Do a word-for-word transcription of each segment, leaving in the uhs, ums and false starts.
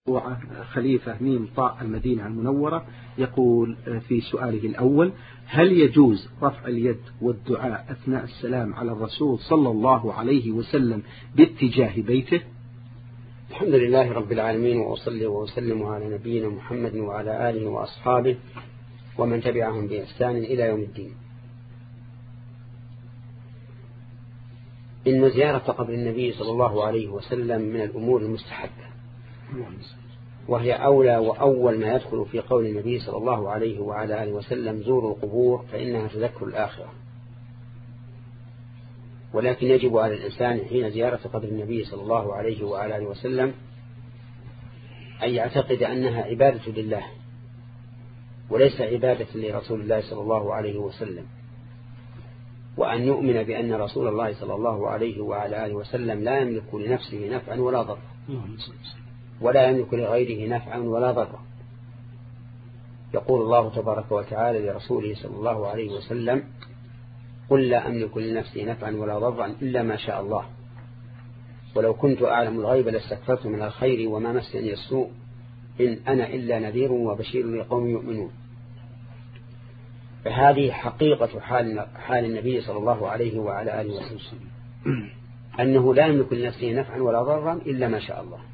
خليفة ميم طاء المدينة المنورة يقول في سؤاله الأول: هل يجوز رفع اليد والدعاء أثناء السلام على الرسول صلى الله عليه وسلم باتجاه بيته؟ الحمد لله رب العالمين، وأصلي وأسلم على نبينا محمد وعلى آله وأصحابه ومن تبعهم بإحسان إلى يوم الدين. إن زيارة قبر النبي صلى الله عليه وسلم من الأمور المستحبة، وهي أولى وأول ما يدخل في قول النبي صلى الله عليه وعلى آله وسلم: زوروا القبور فإنها تذكر الآخرة. ولكن يجب على الإنسان حين زيارة قبر النبي صلى الله عليه وعلى آله وسلم أن يعتقد أنها عبادة لله وليس عبادة لرسول الله صلى الله عليه وسلم، وأن يؤمن بأن رسول الله صلى الله عليه وعلى آله وسلم لا يملك لنفسه نفعا ولا ضرا، ولا يملك لغيره نفعا ولا ضرا. يقول الله تبارك وتعالى لرسوله صلى الله عليه وسلم: قل لا أملك لنفسي نفعا ولا ضرا إلا ما شاء الله، ولو كنت أعلم الغيب لاستكثرت من الخير وما مسني السوء إن أنا إلا نذير وبشير لقوم يؤمنون. فهذه حقيقة حال, حال النبي صلى الله عليه وعلى آله وسلم، أنه لا يملك لنفسه نفعا ولا ضرا إلا ما شاء الله.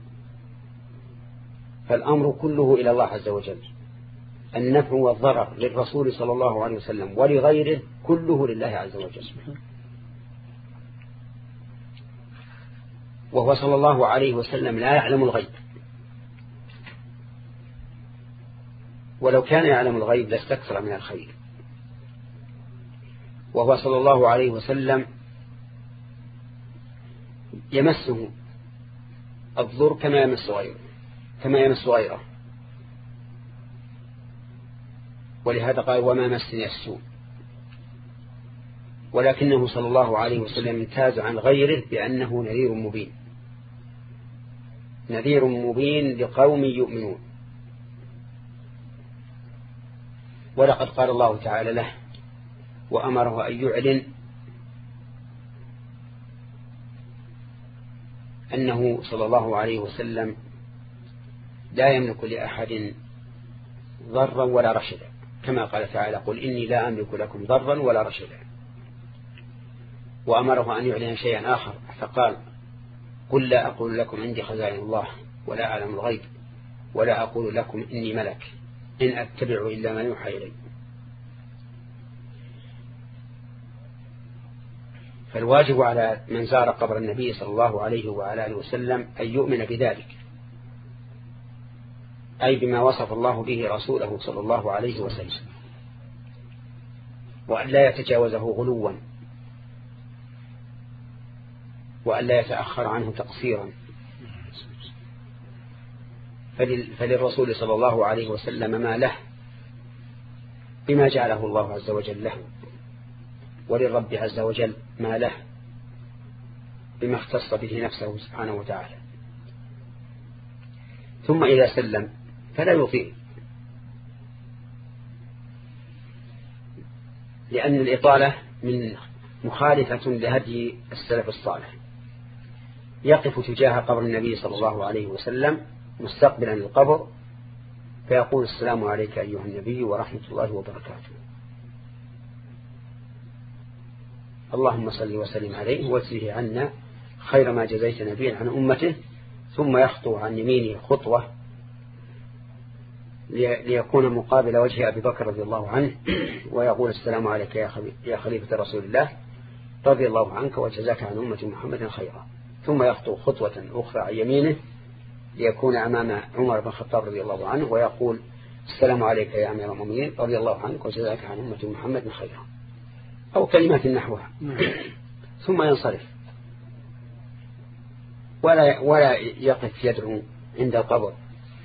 فالأمر كله إلى الله عز وجل، النفع والضرر للرسول صلى الله عليه وسلم ولغيره كله لله عز وجل. وهو صلى الله عليه وسلم لا يعلم الغيب، ولو كان يعلم الغيب لاستكثر من الخير. وهو صلى الله عليه وسلم يمسه الضر كما يمس غيره كما يمس غيره ولهذا قال: وما مسني السوء. ولكنه صلى الله عليه وسلم امتاز عن غيره بأنه نذير مبين، نذير مبين لقوم يؤمنون. ولقد قال الله تعالى له وأمره أن يعلن أنه صلى الله عليه وسلم لا يملك لأحد ضرا ولا رشدا، كما قال تعالى: قل إني لا أملك لكم ضرا ولا رشدا. وأمره أن يعلن شيئا آخر فقال: قل لا أقول لكم عندي خزائن الله ولا أعلم الغيب ولا أقول لكم إني ملك إن أتبع إلا ما يوحى إلي. فالواجب على من زار قبر النبي صلى الله عليه وعلى آله وسلم أن يؤمن بذلك، أي بما وصف الله به رسوله صلى الله عليه وسلم، وأن لا يتجاوزه غلوا، وأن لا يتأخر عنه تقصيرا. فللرسول صلى الله عليه وسلم ما له بما جعله الله عز وجل له، وللرب عز وجل ما له بما اختص به نفسه سبحانه وتعالى. ثم إذا سلم فلا يطيل، لأن الإطالة من مخالفة لهدي السلف الصالح. يقف تجاه قبر النبي صلى الله عليه وسلم مستقبلا القبر فيقول: السلام عليك أيها النبي ورحمة الله وبركاته، اللهم صل وسلم عليه واجزه عنا خير ما جزيت نبيا عن أمته. ثم يخطو عن يمينه خطوة ليكون مقابل وجه أبي بكر رضي الله عنه ويقول: السلام عليك يا خليفة رسول الله رضي الله عنك وجزاك عن أمة محمد خيرا. ثم يخطو خطوة أخرى عن يمينه ليكون أمام عمر بن الخطاب رضي الله عنه ويقول: السلام عليك يا أمير المؤمنين رضي الله عنك وجزاك عن أمة محمد خيرا، أو كلمات نحوها. ثم ينصرف ولا ولا يقف يدعو عند القبر.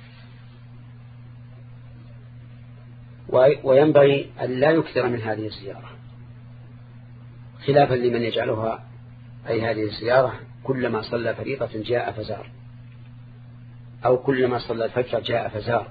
وينبغي أن لا يكثر من هذه الزيارة، خلافا لمن يجعلها أي هذه الزيارة كلما صلى فريضة جاء فزار، أو كلما صلى الفجر جاء فزار.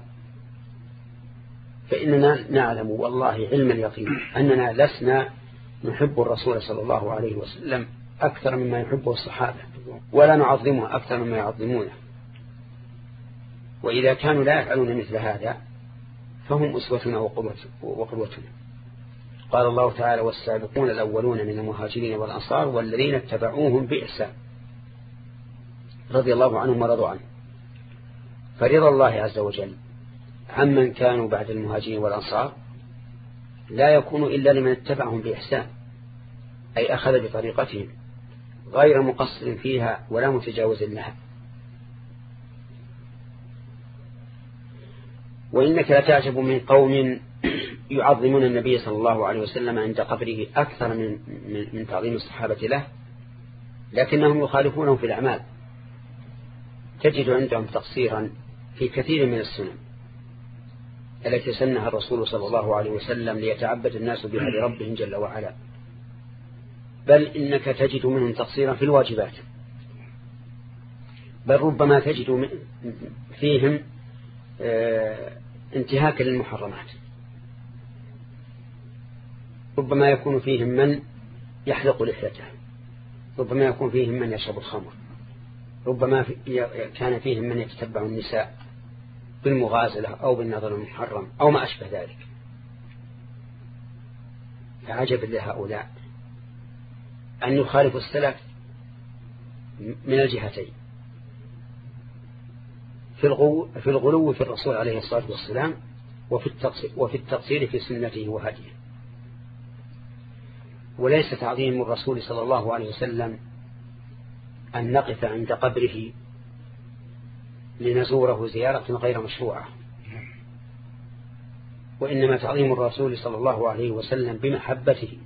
فإننا نعلم والله علم اليقين أننا لسنا نحب الرسول صلى الله عليه وسلم أكثر مما يحبه الصحابة، ولا نعظمه أكثر مما يعظمونه. وإذا كانوا لا يفعلون مثل هذا فهم أسوتنا وقدوتنا. قال الله تعالى: والسابقون الأولون من المهاجرين والأنصار والذين اتبعوهم بإحسان رضي الله عنهم ورضوا عنه. فرضا الله عز وجل عمن كانوا بعد المهاجرين والأنصار لا يكون إلا لمن اتبعهم بإحسان، أي أخذ بطريقتهم غير مقصر فيها ولا متجاوز لها. وإنك لتعجب من قوم يعظمون النبي صلى الله عليه وسلم عند قبره أكثر من, من, من تعظيم الصحابة له، لكنهم يخالفونه في الأعمال. تجد عندهم تقصيرا في كثير من السنن التي سنها الرسول صلى الله عليه وسلم ليتعبد الناس بها لربهم جل وعلا، بل إنك تجد منهم تقصيرا في الواجبات، بل ربما تجد فيهم انتهاكا للمحرمات. ربما يكون فيهم من يحلق لحيته، ربما يكون فيهم من يشرب الخمر، ربما كان فيهم من يتتبع النساء بالمغازلة أو بالنظر المحرم أو ما أشبه ذلك. فعجب لهؤلاء أن يخالفوا السلف من الجهتين، في الغلو في, الغلو في الرسول عليه الصلاة والسلام وفي التقصير في سنته وهديه. وليس تعظيم الرسول صلى الله عليه وسلم أن نقف عند قبره لنزوره زيارة غير مشروعة، وإنما تعظيم الرسول صلى الله عليه وسلم بمحبته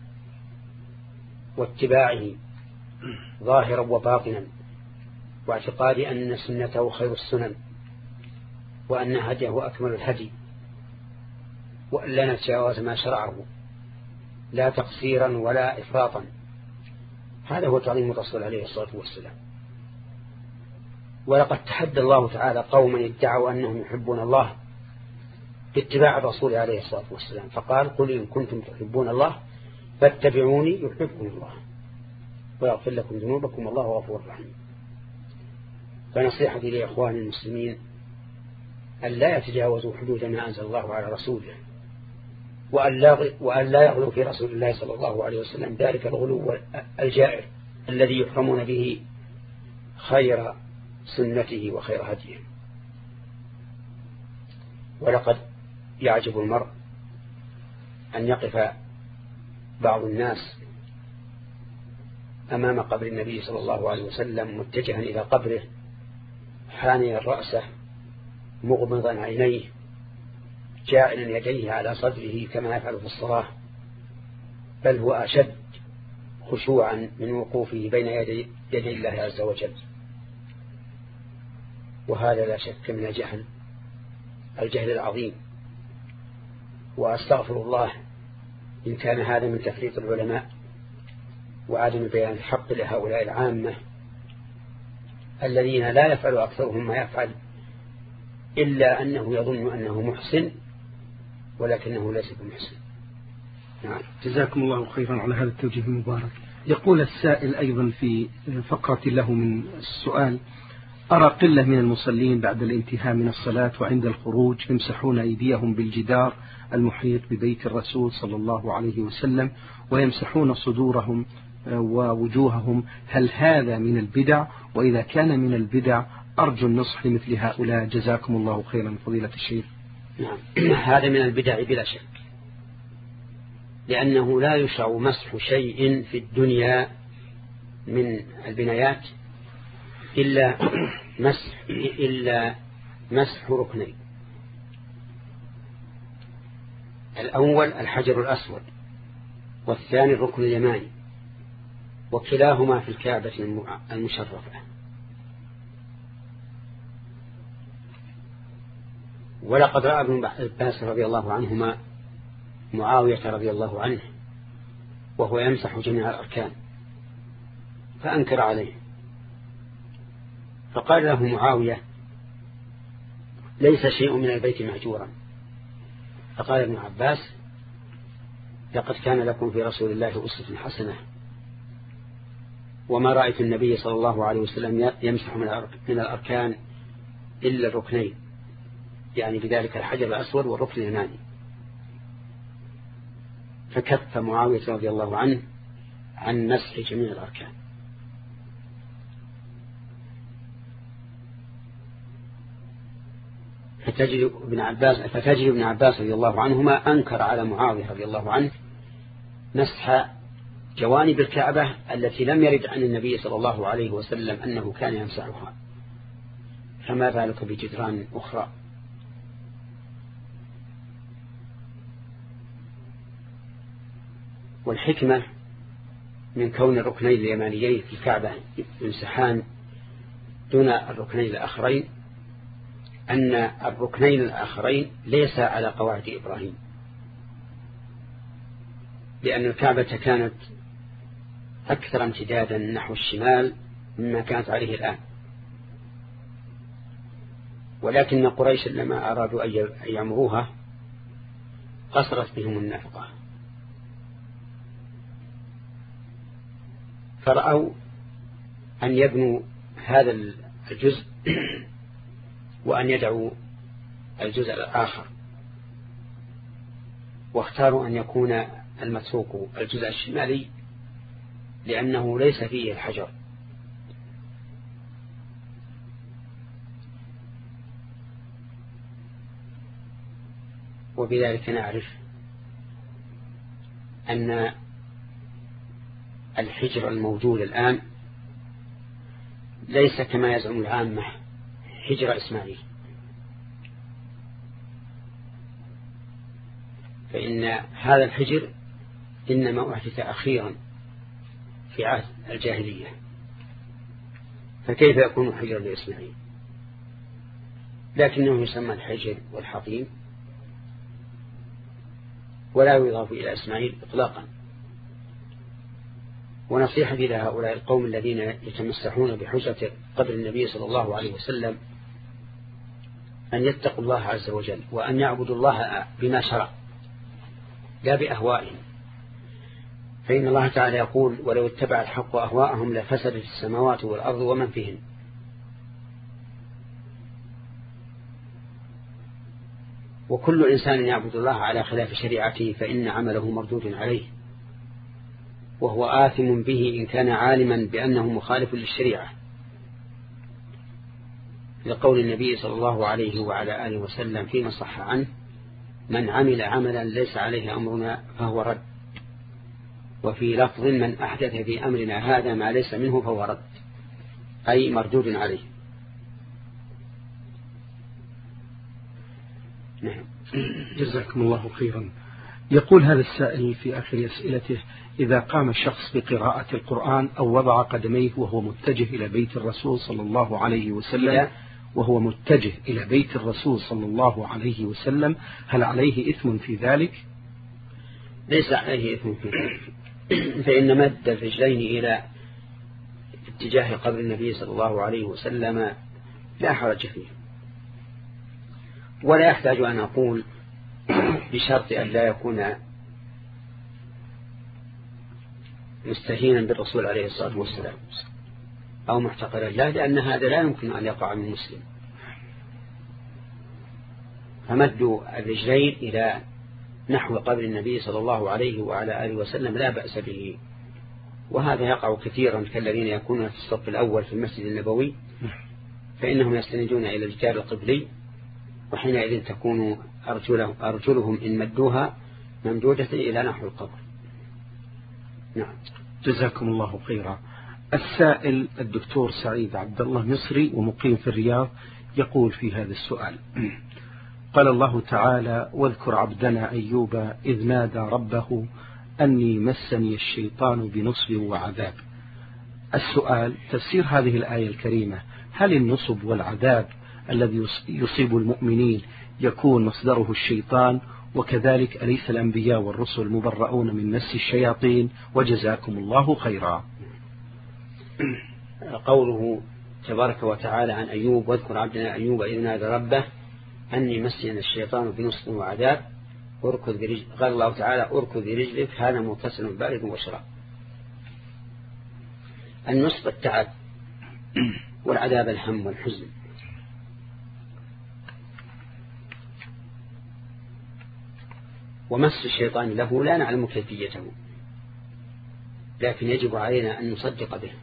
واتباعه ظاهرا وباطنا، واعتقاد أن سنته خير السنن، وأن هديه أكمل الهدي، وأن لا نتجاوز ما شرعه لا تقصيرا ولا إفراطا. هذا هو تعظيم الرسول عليه الصلاة والسلام. ولقد تحدى الله تعالى قوما ادعوا أنهم يحبون الله باتباع الرسول عليه الصلاة والسلام، فقال: قل إن كنتم تحبون الله فاتبعوني يحبكم الله ويغفر لكم ذنوبكم والله غفور رحيم. فنصيحتي لإخواني المسلمين أن لا يتجاوزوا حدود ما أنزل الله على رسوله، وأن لا يغلوا في رسول الله صلى الله عليه وسلم ذلك الغلو الجائر الذي يحرمون به خير سنته وخير هديه. ولقد يعجب المرء أن يقف بعض الناس أمام قبر النبي صلى الله عليه وسلم متجها إلى قبره حانيا رأسه مغمضا عينيه جاعلا يديه على صدره كما يفعل في الصلاة، بل هو أشد خشوعا من وقوفه بين يدي, يدي الله عز وجل. وهذا لا شك من الجهل الجهل العظيم. وأستغفر الله إن كان هذا من تفريط العلماء وعدم بيان الحق لهؤلاء العامة الذين لا يفعل أكثرهم ما يفعل إلا أنه يظن أنه محسن ولكنه ليس بمحسن. نعم. جزاكم الله خيرا على هذا التوجيه المبارك. يقول السائل أيضا في فقرة له من السؤال: أرى قلة من المصلين بعد الانتهاء من الصلاة وعند الخروج يمسحون أيديهم بالجدار المحيط ببيت الرسول صلى الله عليه وسلم ويمسحون صدورهم ووجوههم، هل هذا من البدع؟ وإذا كان من البدع أرجو النصح لمثل هؤلاء جزاكم الله خيرا فضيلة الشيخ. نعم، هذا من البدع بلا شك، لأنه لا يشرع مسح شيء في الدنيا من البنايات إلا مسح إلا مسح ركنين: الأول الحجر الأسود، والثاني الركن اليماني، وكلاهما في الكعبة المشرفة. ولقد رأى ابن عباس رضي الله عنهما معاوية رضي الله عنه وهو يمسح جميع الأركان فأنكر عليه، فقال له معاوية: ليس شيء من البيت مهجورا. فقال ابن عباس: لقد كان لكم في رسول الله أسوة حسنة، وما رأيت النبي صلى الله عليه وسلم يمسح من الأركان إلا الركنين، يعني بذلك الحجر الأسود والركن اليماني. فكف معاوية رضي الله عنه عن مسح جميع الأركان. فتجد ابن عباس فتجد ابن عباس رضي الله عنهما أنكر على معاوية رضي الله عنه مسح جوانب الكعبة التي لم يرد عن النبي صلى الله عليه وسلم أنه كان يمسحها، فما بالك بجدران أخرى. والحكمة من كون الركنين اليمانيين في الكعبة يمسحان دون الركنين الآخرين أن الركنين الآخرين ليس على قواعد إبراهيم، لأن الكعبة كانت أكثر امتدادا نحو الشمال مما كانت عليه الآن، ولكن قريش لما أرادوا أن يعمروها قصرت بهم النفقة، فرأوا أن يبنوا هذا الجزء وأن يدعوا الجزء الآخر، واختاروا أن يكون المتروك الجزء الشمالي لأنه ليس فيه الحجر. وبذلك نعرف أن الحجر الموجود الآن ليس كما يزعم العامة حجر إسماعيل، فإن هذا الحجر إنما أحدث أخيرا في عهد الجاهلية، فكيف يكون حجر لإسماعيل؟ لكنه يسمى الحجر والحطيم ولا يضاف إلى إسماعيل إطلاقا. ونصيحتي لهؤلاء القوم الذين يتمسحون بحجرة قبر النبي صلى الله عليه وسلم أن يتقوا الله عز وجل وأن يعبدوا الله بما شرع لا بأهوائهم، فإن الله تعالى يقول: ولو اتبع الحق أهواءهم لفسدت السماوات والأرض ومن فيهن. وكل إنسان يعبد الله على خلاف شريعته فإن عمله مردود عليه، وهو آثم به إن كان عالما بأنه مخالف للشريعة، لقول النبي صلى الله عليه وعلى آله وسلم فيما صح عنه: من عمل عملا ليس عليه أمرنا فهو رد. وفي لفظ: من أحدث في أمرنا هذا ما ليس منه فهو رد، أي مردود عليه. نعم. جزاكم الله خيرا. يقول هذا السائل في آخر أسئلته: إذا قام الشخص بقراءة القرآن أو وضع قدميه وهو متجه إلى بيت الرسول صلى الله عليه وسلم وهو متجه إلى بيت الرسول صلى الله عليه وسلم هل عليه إثم في ذلك؟ ليس عليه إثم في ذلك، فإن مد الرجلين إلى اتجاه قبر النبي صلى الله عليه وسلم لا حرج فيه، ولا يحتاج أن أقول بشرط أن لا يكون مستهينا بالرسول عليه الصلاة والسلام أو محتقرا له، لأن هذا لا يمكن أن يقع من مسلم. فمد الرجلين إلى نحو قبر النبي صلى الله عليه وعلى آله وسلم لا بأس به، وهذا يقع كثيرا كالذين يكونون في الصف الأول في المسجد النبوي، فإنهم يستندون إلى الجدار القبلي، وحينئذ تكون أرجلهم, أرجلهم إن مدوها ممدودة إلى نحو القبر. نعم. جزاكم الله خيرا. السائل الدكتور سعيد عبد الله مصري ومقيم في الرياض يقول في هذا السؤال: قال الله تعالى: واذكر عبدنا أيوب إذ نادى ربه أني مسني الشيطان بنصب وعذاب. السؤال: تفسير هذه الآية الكريمة، هل النصب والعذاب الذي يصيب المؤمنين يكون مصدره الشيطان؟ وكذلك أليس الأنبياء والرسل مبرؤون من مس الشياطين؟ وجزاكم الله خيرا. قوله تبارك وتعالى عن أيوب: واذكر عبدنا أيوب إذ نادى ربه أني مسني الشيطان بنصب وعذاب، أركض برجل. قال الله تعالى: أركض برجلك هذا مغتسل بارد وشراب. النصب التعب، والعذاب الهم والحزن. ومس الشيطان له لا نعلم كيفيته، لكن يجب علينا أن نصدق به.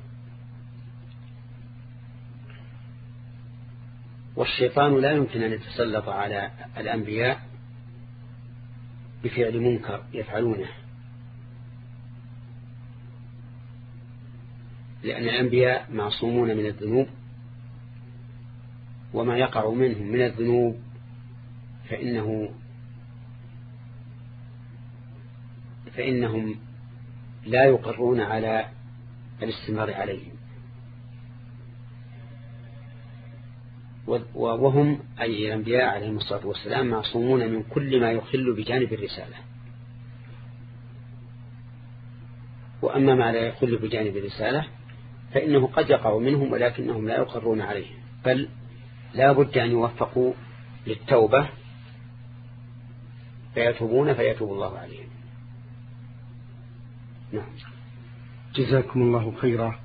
والشيطان لا يمكن أن يتسلط على الأنبياء بفعل منكر يفعلونه، لأن الأنبياء معصومون من الذنوب، وما يقع منهم من الذنوب فإنه فإنهم لا يقرون على الاستمرار عليهم، وهم أي الأنبياء عليهم الصلاة والسلام معصومون من كل ما يخل بجانب الرسالة. وأما ما لا يخل بجانب الرسالة فإنه قد يقع منهم ولكنهم لا يقرون عليه، بل لا بد أن يوفقوا للتوبة فيتوبون فيتوب الله عليهم. نعم. جزاكم الله خيرا.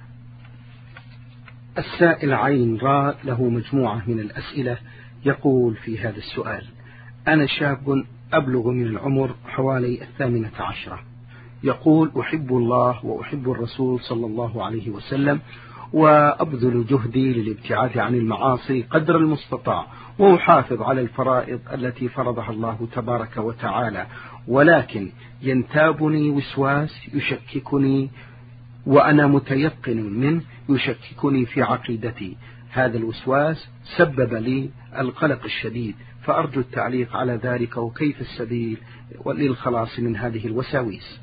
السائل عين راء له مجموعة من الأسئلة، يقول في هذا السؤال: أنا شاب أبلغ من العمر حوالي الثامنة عشرة، يقول أحب الله وأحب الرسول صلى الله عليه وسلم، وأبذل جهدي للابتعاد عن المعاصي قدر المستطاع، وأحافظ على الفرائض التي فرضها الله تبارك وتعالى، ولكن ينتابني وسواس يشككني وأنا متيقن منه، يشككني في عقيدتي. هذا الوسواس سبب لي القلق الشديد، فأرجو التعليق على ذلك، وكيف السبيل للخلاص من هذه الوساويس.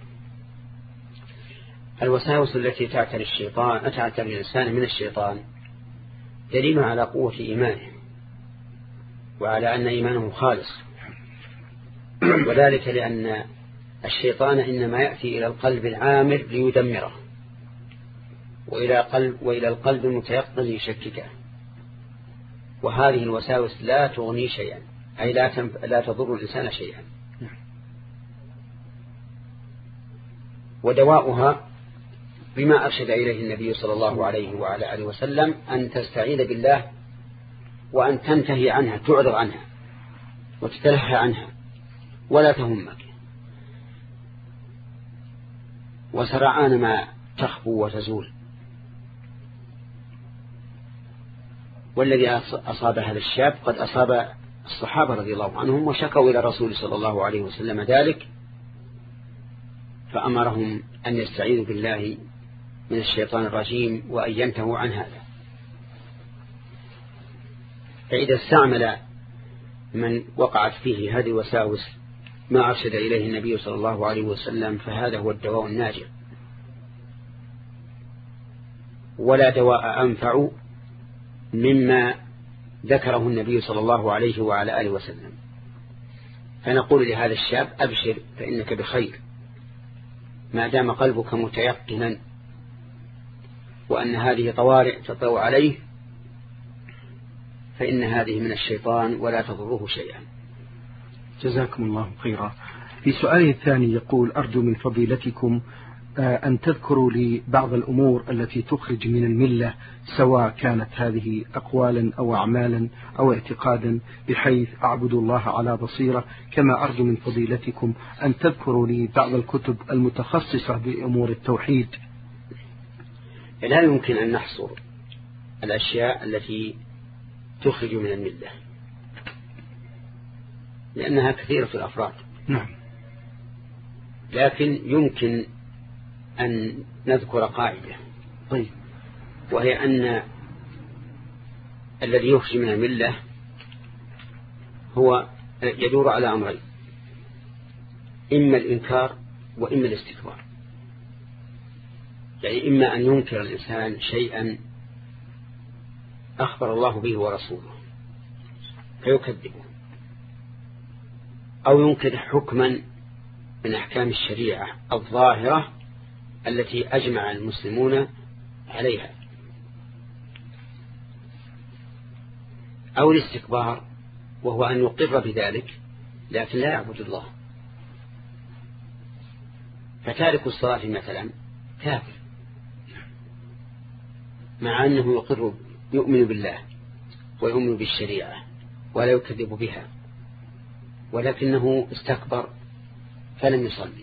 الوساوس التي تعتري الشيطان تعتري الإنسان من الشيطان دليل على قوة إيمانه وعلى أن إيمانه خالص، وذلك لأن الشيطان إنما يأتي إلى القلب العامر ليدمره، وإلى قلب وإلى القلب المتيقظ ليشككه، وهذه الوساوس لا تغني شيئا، أي لا تنف... لا تضر الإنسان شيئا. ودواؤها بما أرشد إليه النبي صلى الله عليه وعلى آله وسلم، أن تستعيذ بالله وأن تنتهي عنها، تعرض عنها وتتلهى عنها ولا تهمك، وسرعان ما تخفو وتزول. والذي أصاب هذا الشاب قد أصاب الصحابة رضي الله عنهم، وشكوا إلى الرسول صلى الله عليه وسلم ذلك، فأمرهم أن يستعيذوا بالله من الشيطان الرجيم وأن ينتهوا عن هذا. فإذا استعمل من وقعت فيه هذه الوساوس ما أرشد إليه النبي صلى الله عليه وسلم فهذا هو الدواء الناجع، ولا دواء أنفع مما ذكره النبي صلى الله عليه وعلى آله وسلم. فنقول لهذا الشاب: أبشر فإنك بخير، ما دام قلبك متيقنا وأن هذه طوارئ تطوع عليه، فإن هذه من الشيطان ولا تضره شيئا. جزاكم الله خيرا. في سؤاله الثاني يقول: أرجو من فضيلتكم أن تذكروا لي بعض الأمور التي تخرج من الملة، سواء كانت هذه أقوالا أو أعمالا أو اعتقادا، بحيث أعبد الله على بصيرة. كما أرجو من فضيلتكم أن تذكروا لي بعض الكتب المتخصصة بأمور التوحيد. لا يمكن أن نحصر الأشياء التي تخرج من الملة، لأنها كثيرة الأفراد. نعم. لكن يمكن أن نذكر قاعدة، طيب، وهي أن الذي يخرج من الملة هو يدور على أمرين: إما الإنكار وإما الاستكبار. يعني إما أن ينكر الإنسان شيئا أخبر الله به ورسوله فيكذبه، أو ينكر حكما من أحكام الشريعة الظاهرة التي أجمع المسلمون عليها، أو الاستكبار وهو أن يقر بذلك لكن لا يعبد الله. فتارك الصلاة مثلا كافر مع أنه يقر يؤمن بالله ويؤمن بالشريعة ولا يكذب بها، ولكنه استكبر فلم يصلي،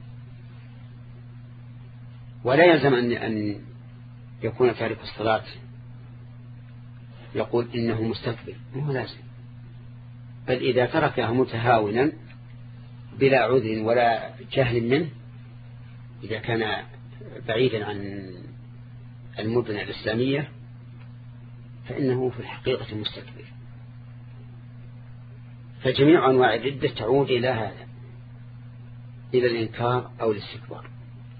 ولا يلزم أن يكون تارك الصلاة يقول إنه مستكبر، هو لازم، بل إذا تركها متهاونا بلا عذر ولا جهل منه، إذا كان بعيدا عن المدن الإسلامية فإنه في الحقيقة مستكبر. فجميع أنواع الردة تعود إلى هذا، إلى الإنكار أو الاستكبار،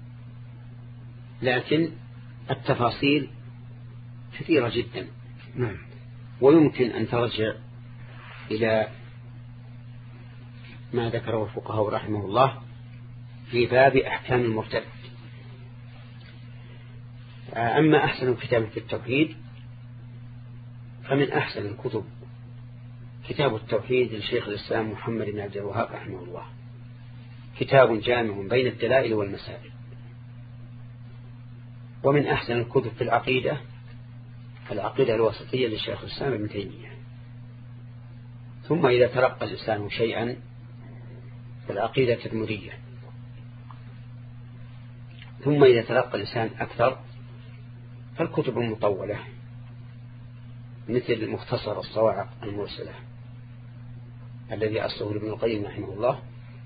لكن التفاصيل كثيرة جدا. نعم. ويمكن أن ترجع إلى ما ذكره الفقهاء رحمه الله في باب أحكام المرتد. أما أحسن كتاب في التوحيد فمن أحسن الكتب كتاب التوحيد لشيخ الإسلام محمد بن عبد الوهاب رحمه الله، كتاب جامع بين الدلائل والمسائل. ومن أحسن الكتب في العقيدة العقيدة الوسطية لشيخ الإسلام ابن تيمية. ثم إذا تلقى الإنسان شيئا فالعقيدة التدمرية. ثم إذا تلقى الإنسان أكثر فالكتب المطولة مثل مختصر الصواعق المرسلة الذي أصله ابن القيم رحمه الله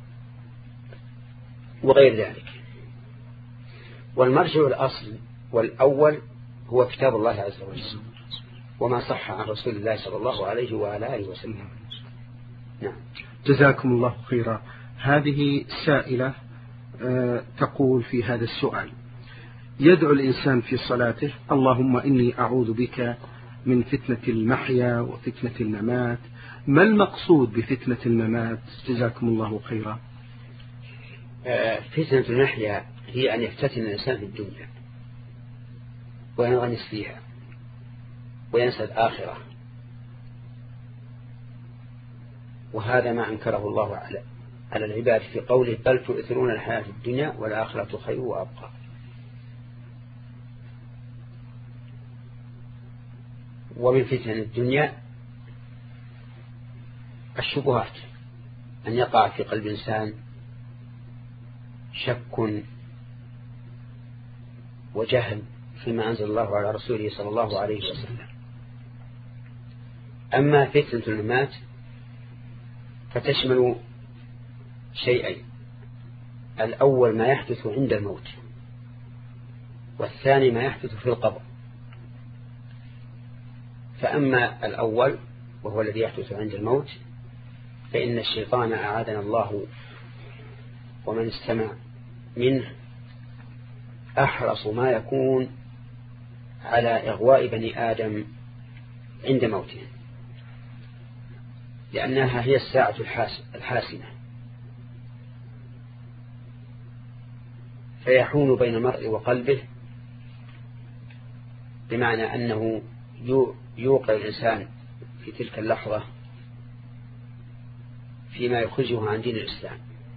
وغير ذلك. والمرجع الأصل والأول هو كتاب الله عز وجل وما صح عن رسول الله صلى الله عليه وعلى آله وسلم. نعم. جزاكم الله خيرا. هذه سائلة تقول في هذا السؤال: يدعو الإنسان في صلاته اللهم إني أعوذ بك من فتنة المحيا وفتنة الممات، ما المقصود بفتنة الممات؟ جزاكم الله خيرا. فتنة المحيا هي أن يفتتن الإنسان في الدنيا وينغمس فيها وينسى الآخرة، وهذا ما أنكره الله على على العباد في قوله بل تؤثرون الحياة الدنيا والآخرة خير وأبقى. ومن فتن الدنيا الشبهات، أن يقع في قلب إنسان شك وجهل فيما أنزل الله على رسوله صلى الله عليه وسلم. أما فتنة الممات فتشمل شيئين: الأول ما يحدث عند الموت، والثاني ما يحدث في القبر. فأما الأول وهو الذي يحدث عند الموت فإن الشيطان أعاذنا الله ومن استمع منه أحرص ما يكون على إغواء بني آدم عند موته، لأنها هي الساعة الحاسمة، فيحول بين المرء وقلبه، بمعنى أنه يوقع الإنسان في تلك اللحظة فيما يخرجه عن دين الإسلام.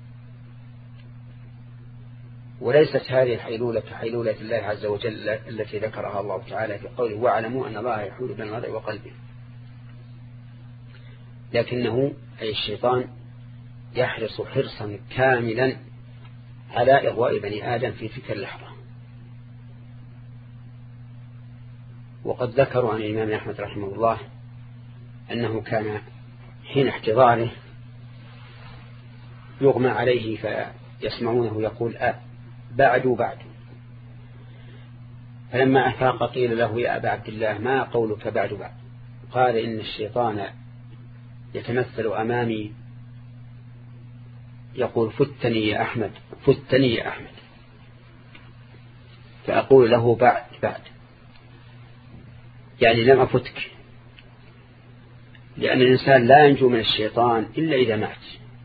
وليست هذه الحيلولة كحيلولة الله عز وجل التي ذكرها الله تعالى في قوله واعلموا أن الله يحول بين المرء وقلبه، لكنه أي الشيطان يحرص حرصا كاملا على إغواء بني آدم في تلك اللحظة. وقد ذكروا عن الإمام أحمد رحمه الله أنه كان حين احتضاره يغمى عليه فيسمعونه يقول أه بعد بعد، فلما أفاق قيل له يا أبا عبد الله ما قولك بعد بعد؟ قال إن الشيطان يتمثل أمامي يقول فتني يا أحمد فتني يا أحمد، فأقول له بعد بعد، يعني لم أفتك، لأن الإنسان لا ينجو من الشيطان إلا إذا مات.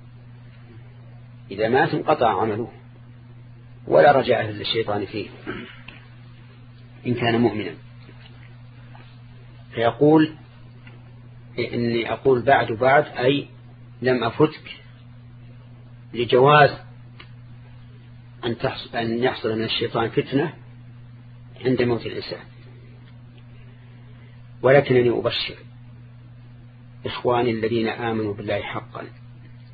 إذا مات انقطع عمله ولا رجاء للشيطان فيه إن كان مؤمنا. فيقول إني أقول بعد بعد أي لم أفتك، لجواز أن, أن يحصل من الشيطان فتنة عند موت الإنسان. ولكنني أبشر إخواني الذين آمنوا بالله حقا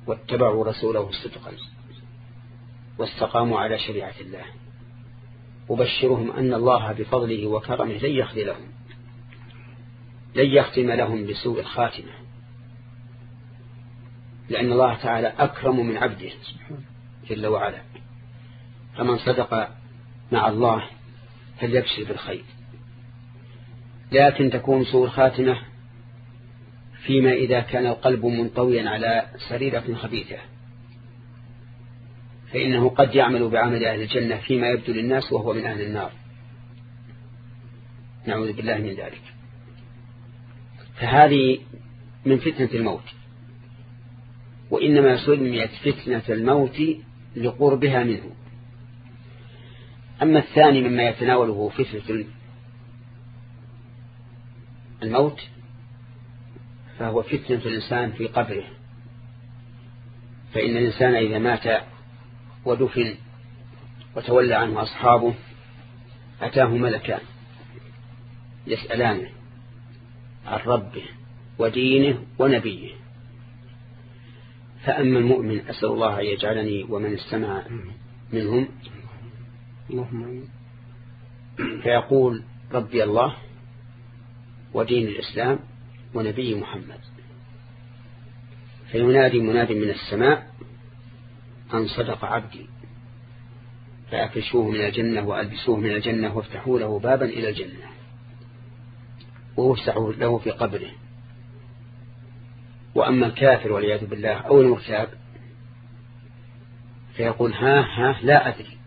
واتبعوا رسوله صدقا واستقاموا على شريعة الله وبشرهم أن الله بفضله وكرمه لن يخذلهم لن يختم لهم بسوء الخاتمة، لأن الله تعالى أكرم من عبده جل وعلا. فمن صدق مع الله فليبشر بالخير، لكن تكون سوء الخاتمة فيما إذا كان القلب منطويا على سريرة خبيثة، فإنه قد يعمل بعمل أهل الجنة فيما يبدو للناس وهو من أهل النار، نعوذ بالله من ذلك. فهذه من فتنة الموت، وإنما سميت فتنة الموت لقربها منه. أما الثاني مما يتناوله فتنة الموت فهو فتنة الإنسان في قبره، فإن الإنسان إذا مات ودفن وتولى عنه أصحابه أتاه ملكان يسألانه عن ربه ودينه ونبيه. فأما المؤمن أسأل الله أن يجعلني ومن استمع منهم فيقول ربي الله ودين الإسلام ونبي محمد، فينادي مناد من السماء أن صدق عبدي فأفرشوه من الجنة وألبسوه من الجنة وافتحوا له بابا إلى الجنة ووسعوا له في قبره. وأما الكافر والعياذ بالله أو المرتاب فيقول ها ها لا أدري،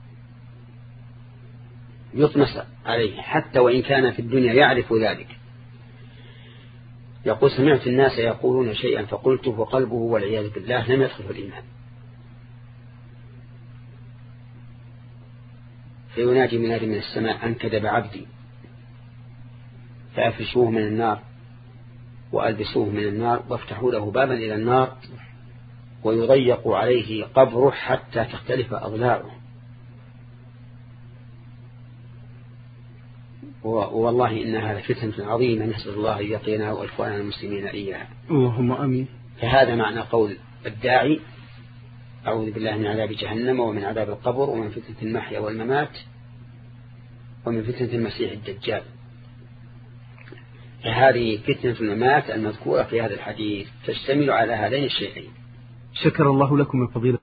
يطمس عليه حتى وإن كان في الدنيا يعرف ذلك. يقول سمعت الناس يقولون شيئا فقلته وقلبه والعياذ بالله لم يدخل في الإيمان. فينادي منادي من السماء أن كذب عبدي فأفشوه من النار وألبسوه من النار وافتحوا له بابا إلى النار ويضيق عليه قبره حتى تختلف أضلاعه. والله إنها لفتنة عظيمة، نسأل الله أن يقينا وإخواننا المسلمين إياها. اللهم أمين. فهذا معنى قول الداعي أعوذ بالله من عذاب جهنم ومن عذاب القبر ومن فتنة المحيا والممات ومن فتنة المسيح الدجال. فهذه فتنة الممات المذكورة في هذا الحديث تشتمل على هذين الشيئين. شكر الله لكم من فضيلة